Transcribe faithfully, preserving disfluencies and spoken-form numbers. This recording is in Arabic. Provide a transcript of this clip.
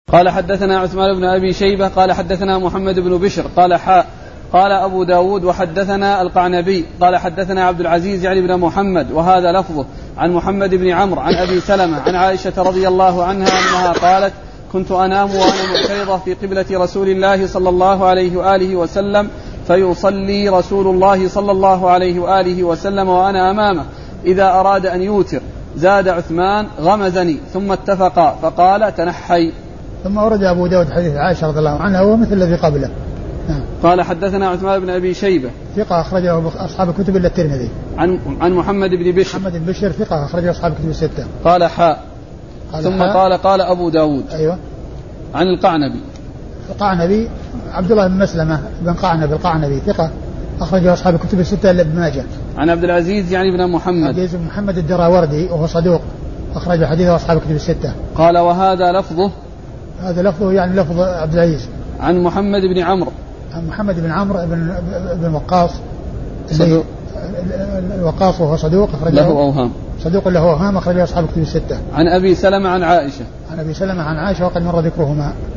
قال حدثنا عثمان بن أبي شيبة قال حدثنا محمد بن بشر قال حاء قال أبو داود وحدثنا القعنبي قال حدثنا عبد العزيز يعني بن محمد وهذا لفظه عن محمد بن عمرو عن أبي سلمة عن عائشة رضي الله عنها أنها قالت كنت أنام وأنا معترضة في قبلة رسول الله صلى الله عليه وآله وسلم فيصلي رسول الله صلى الله عليه وآله وسلم وأنا أمامه إذا أراد أن يوتر زاد عثمان غمزني ثم اتفقا فقال تنحي. ثم ورد أبو داود حديث عائشة رضي الله عنها وهو مثل الذي قبله. قال حدثنا عثمان بن أبي شيبة ثقة أخرجه أصحاب الكتب إلا الترمذي. عن عن محمد بن بشر محمد بن بشر ثقة أخرجه أصحاب الكتب الستة. قال حاء ثم حاء. قال قال أبو داود أيوة عن القعنبي. القعنبي عبد الله بن مسلمة بن قعنبي القعنبي ثقة أخرجه أصحاب الكتب الستة إلا ابن ماجه. عن عبد العزيز يعني بن محمد عبد العزيز بن محمد الدراوردي وهو صدوق أخرج حديثه أصحاب الكتب الستة. قال وهذا لفظه هذا لفظه يعني لفظ عبد العزيز. عن محمد بن عمرو عن محمد بن عمرو بن بن وقاص صدوق الوقاص وهو صدوق أخرجه له أوهام صدوق له أوهام أخرجه أصحاب الكتب الستة. عن أبي سلمة عن عائشة عن أبي سلمة عن عائشة وقد مر ذكرهما.